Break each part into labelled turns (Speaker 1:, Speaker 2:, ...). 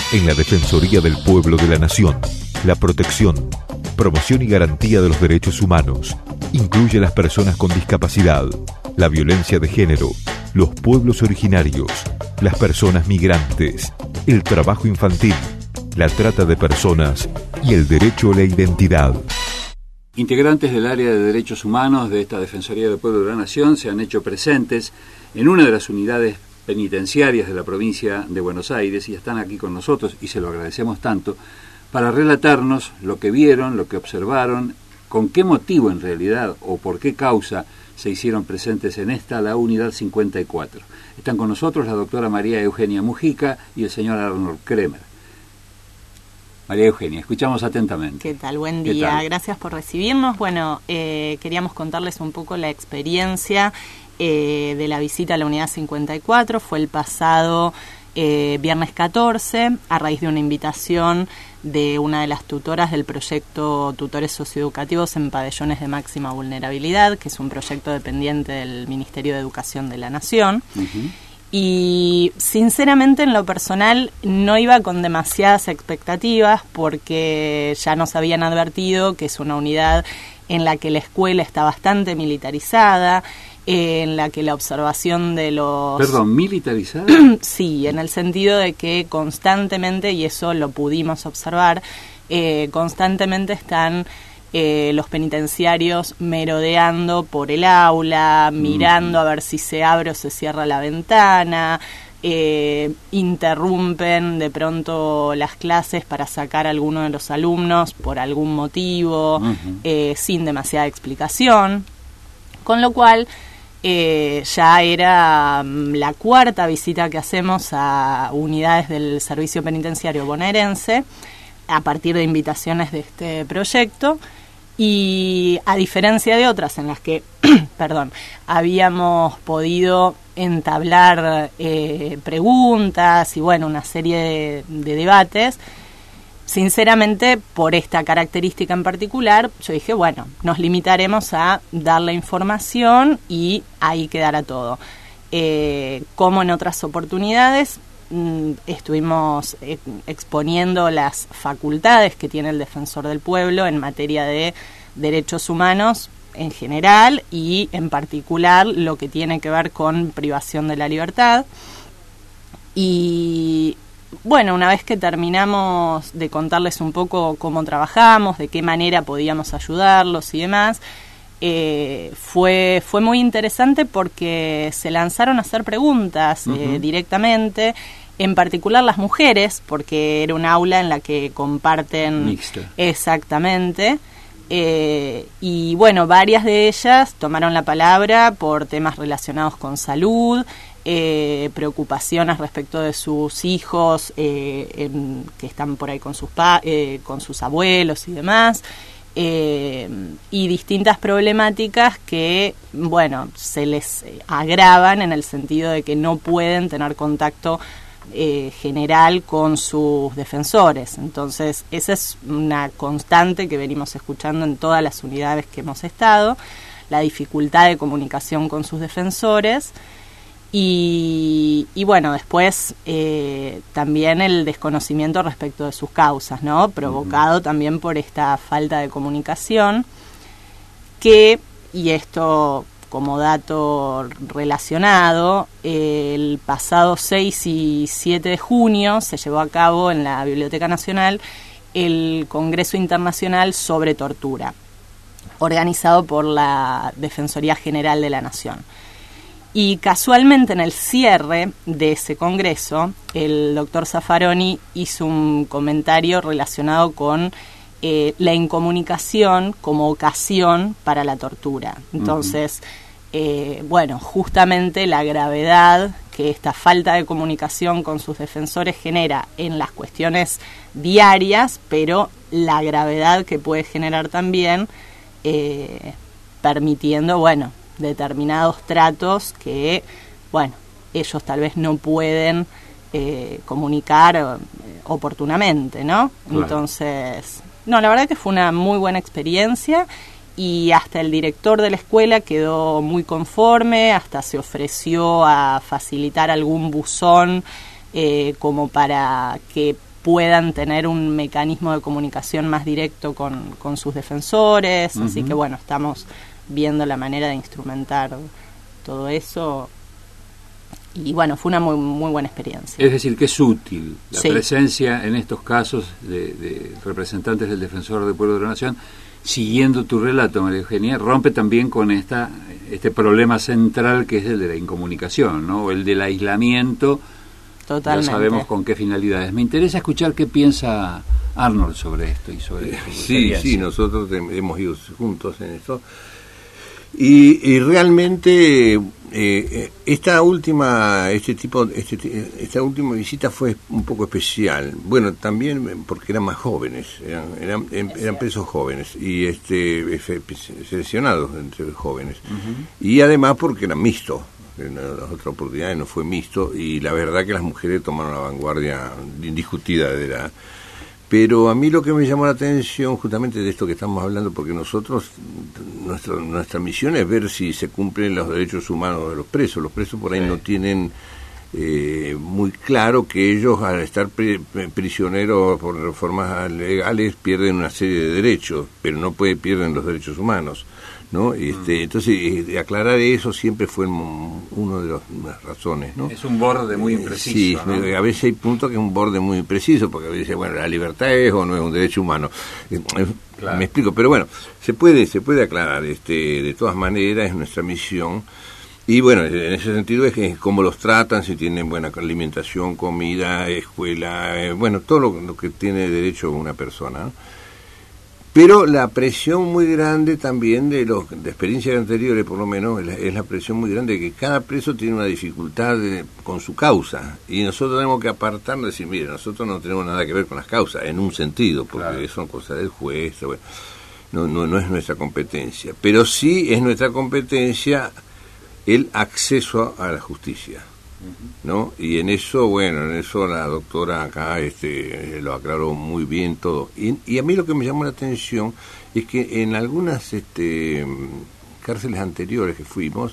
Speaker 1: En la Defensoría del Pueblo de la Nación, la protección, promoción y garantía de los derechos humanos incluye a las personas con discapacidad, la violencia de género, los pueblos originarios, las personas migrantes, el trabajo infantil, la trata de personas y el derecho a la identidad.
Speaker 2: Integrantes del área de derechos humanos de esta Defensoría del Pueblo de la Nación se han hecho presentes en una de las unidades penitenciarias de la provincia de Buenos Aires y están aquí con nosotros, y se lo agradecemos tanto, para relatarnos lo que vieron, lo que observaron, con qué motivo en realidad o por qué causa se hicieron presentes en esta, la unidad 54. Están con nosotros la doctora María Eugenia Mujica y el señor Arnold Kremer. María Eugenia, escuchamos atentamente.
Speaker 3: ¿Qué tal? Buen día. Gracias por recibirnos. Bueno, queríamos contarles un poco la experiencia de la visita a la unidad 54. Fue el pasado viernes 14, a raíz de una invitación de una de las tutoras del proyecto Tutores Socioeducativos en Pabellones de Máxima Vulnerabilidad, que es un proyecto dependiente del Ministerio de Educación de la Nación. Uh-huh. Y sinceramente en lo personal no iba con demasiadas expectativas porque ya nos habían advertido que es una unidad en la que la escuela está bastante militarizada, en la que la observación de los...
Speaker 2: ¿Perdón, militarizada?
Speaker 3: Sí, en el sentido de que constantemente, y eso lo pudimos observar, constantemente están los penitenciarios merodeando por el aula, mirando a ver si se abre o se cierra la ventana, interrumpen de pronto las clases para sacar a alguno de los alumnos por algún motivo, uh-huh. Sin demasiada explicación, con lo cual ya era la cuarta visita que hacemos a unidades del servicio penitenciario bonaerense a partir de invitaciones de este proyecto. Y a diferencia de otras en las que habíamos podido entablar preguntas y bueno, una serie de debates, sinceramente por esta característica en particular, yo dije, bueno, nos limitaremos a dar la información y ahí quedará todo. Como en otras oportunidades, estuvimos exponiendo las facultades que tiene el Defensor del Pueblo en materia de derechos humanos en general y en particular lo que tiene que ver con privación de la libertad. Y bueno, una vez que terminamos de contarles un poco cómo trabajamos, de qué manera podíamos ayudarlos y demás, fue muy interesante porque se lanzaron a hacer preguntas uh-huh. Directamente, en particular las mujeres, porque era un aula en la que comparten...
Speaker 2: Mixta.
Speaker 3: Exactamente. Y bueno, varias de ellas tomaron la palabra por temas relacionados con salud, preocupaciones respecto de sus hijos que están por ahí con sus abuelos y demás, y distintas problemáticas que, bueno, se les agravan en el sentido de que no pueden tener contacto general con sus defensores. Entonces, esa es una constante que venimos escuchando en todas las unidades que hemos estado, la dificultad de comunicación con sus defensores. Y bueno, después también el desconocimiento respecto de sus causas, ¿no? Provocado uh-huh. también por esta falta de comunicación que, y esto como dato relacionado, el pasado 6 y 7 de junio se llevó a cabo en la Biblioteca Nacional el Congreso Internacional sobre Tortura, organizado por la Defensoría General de la Nación. Y casualmente en el cierre de ese congreso, el doctor Zaffaroni hizo un comentario relacionado con la incomunicación como ocasión para la tortura. Entonces, bueno, justamente la gravedad que esta falta de comunicación con sus defensores genera en las cuestiones diarias, pero la gravedad que puede generar también permitiendo, bueno, determinados tratos que, bueno, ellos tal vez no pueden comunicar oportunamente, ¿no? Claro. Entonces, no, la verdad que fue una muy buena experiencia y hasta el director de la escuela quedó muy conforme, hasta se ofreció a facilitar algún buzón como para que puedan tener un mecanismo de comunicación más directo con sus defensores. Así que bueno, estamos viendo la manera de instrumentar todo eso. Y bueno, fue una muy, muy buena experiencia.
Speaker 2: Es decir, que es útil la presencia en estos casos de representantes del Defensor del Pueblo de la Nación. Siguiendo tu relato, María Eugenia, rompe también con este problema central que es el de la incomunicación, ¿no? O el del aislamiento.
Speaker 3: Totalmente.
Speaker 2: Ya sabemos con qué finalidades. Me interesa escuchar qué piensa Arnold sobre esto y sobre
Speaker 4: Sí, nosotros hemos ido juntos en esto. Y realmente esta última visita fue un poco especial. Bueno, también porque eran más jóvenes, eran presos jóvenes y seleccionados entre jóvenes. Y además porque eran mixtos. En las otras oportunidades no fue mixto, y la verdad que las mujeres tomaron la vanguardia indiscutida de la... Pero a mí lo que me llamó la atención justamente de esto que estamos hablando, porque nosotros, nuestra misión es ver si se cumplen los derechos humanos de los presos. Los presos por ahí no tienen muy claro que ellos, al estar prisioneros por reformas legales, pierden una serie de derechos, pero no pierden los derechos humanos, ¿no? Entonces, aclarar eso siempre fue uno de las razones, ¿no?
Speaker 2: Es un borde muy impreciso.
Speaker 4: Sí,
Speaker 2: ¿no?
Speaker 4: A veces hay puntos que es un borde muy impreciso, porque a veces, bueno, la libertad es o no es un derecho humano. Claro. Me explico, pero bueno, se puede aclarar, de todas maneras es nuestra misión. Y bueno, en ese sentido es que cómo los tratan, si tienen buena alimentación, comida, escuela, bueno, todo lo que tiene derecho una persona, ¿no? Pero la presión muy grande también de experiencias anteriores, por lo menos, es la presión muy grande de que cada preso tiene una dificultad con su causa, y nosotros tenemos que apartarnos y decir, mire, nosotros no tenemos nada que ver con las causas, en un sentido, porque son cosas del juez, bueno, no es nuestra competencia, pero sí es nuestra competencia el acceso a la justicia, ¿no? Y en eso la doctora acá lo aclaró muy bien todo. Y a mí lo que me llamó la atención es que en algunas cárceles anteriores que fuimos,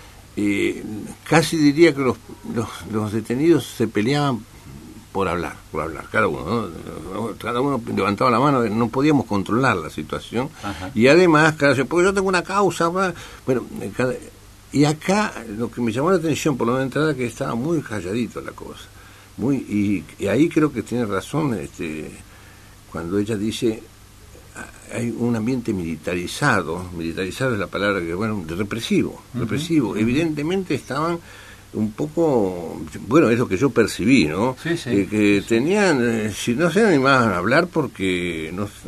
Speaker 4: casi diría que los detenidos se peleaban por hablar, cada uno, ¿no? Cada uno levantaba la mano, no podíamos controlar la situación. Y además, porque yo tengo una causa, bueno, y acá lo que me llamó la atención por la entrada, que estaba muy calladito la cosa, y ahí creo que tiene razón cuando ella dice hay un ambiente militarizado es la palabra que, bueno, represivo. Evidentemente estaban un poco, bueno, es lo que yo percibí, ¿no? Sí. Que tenían, si no se animaban a hablar porque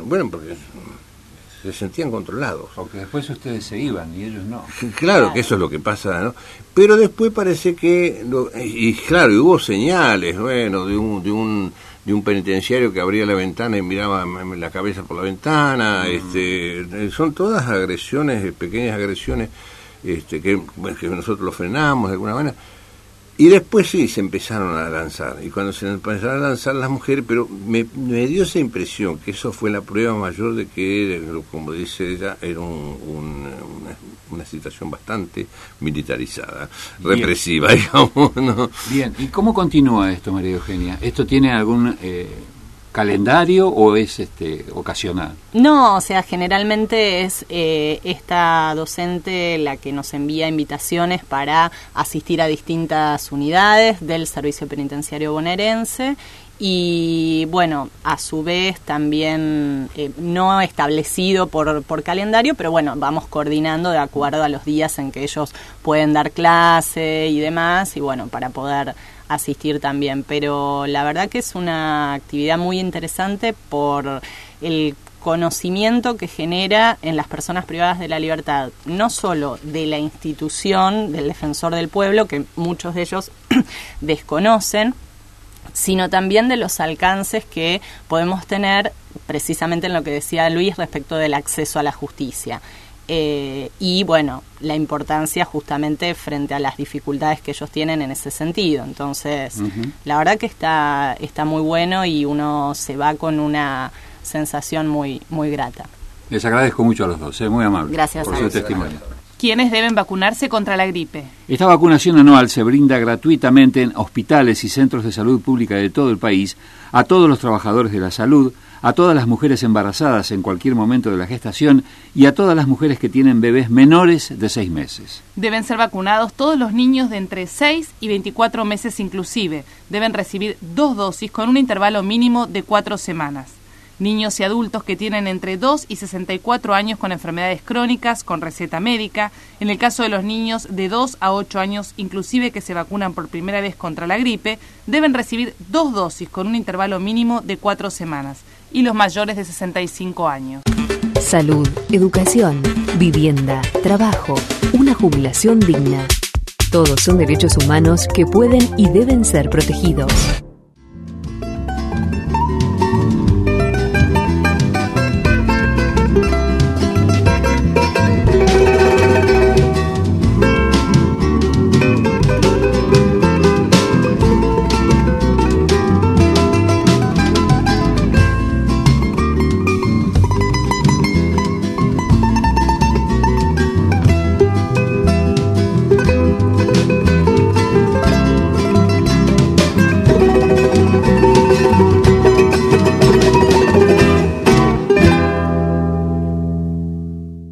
Speaker 4: se sentían controlados.
Speaker 2: Porque después ustedes se iban y ellos no.
Speaker 4: Claro que eso es lo que pasa, ¿no? Pero después parece que, y hubo señales, bueno, de un penitenciario que abría la ventana y miraba la cabeza por la ventana, son todas agresiones, pequeñas agresiones, que nosotros lo frenamos de alguna manera. Y después sí, se empezaron a lanzar. Y cuando se empezaron a lanzar las mujeres, pero me dio esa impresión, que eso fue la prueba mayor de que, como dice ella, era una situación bastante militarizada, represiva, digamos, ¿no?
Speaker 2: Bien, ¿y cómo continúa esto, María Eugenia? ¿Esto tiene algún calendario o es ocasional?
Speaker 3: No, o sea, generalmente es esta docente la que nos envía invitaciones para asistir a distintas unidades del Servicio Penitenciario Bonaerense, y bueno, a su vez también no establecido por calendario, pero bueno, vamos coordinando de acuerdo a los días en que ellos pueden dar clase y demás, y bueno, para poder asistir también. Pero la verdad que es una actividad muy interesante por el conocimiento que genera en las personas privadas de la libertad, no solo de la institución del Defensor del Pueblo, que muchos de ellos desconocen, sino también de los alcances que podemos tener precisamente en lo que decía Luis respecto del acceso a la justicia. Y bueno, la importancia justamente frente a las dificultades que ellos tienen en ese sentido. Entonces, la verdad que está muy bueno y uno se va con una sensación muy, muy grata.
Speaker 2: Les agradezco mucho a los dos, muy amables.
Speaker 3: Gracias
Speaker 2: por su testimonio.
Speaker 5: ¿Quiénes deben vacunarse contra la gripe?
Speaker 2: Esta vacunación anual se brinda gratuitamente en hospitales y centros de salud pública de todo el país a todos los trabajadores de la salud, a todas las mujeres embarazadas en cualquier momento de la gestación y a todas las mujeres que tienen bebés menores de 6 meses.
Speaker 5: Deben ser vacunados todos los niños de entre 6 y 24 meses inclusive. Deben recibir 2 dosis con un intervalo mínimo de 4 semanas. Niños y adultos que tienen entre 2 y 64 años con enfermedades crónicas, con receta médica. En el caso de los niños de 2 a 8 años, inclusive que se vacunan por primera vez contra la gripe, deben recibir 2 dosis con un intervalo mínimo de 4 semanas. Y los mayores de 65 años.
Speaker 6: Salud, educación, vivienda, trabajo, una jubilación digna. Todos son derechos humanos que pueden y deben ser protegidos.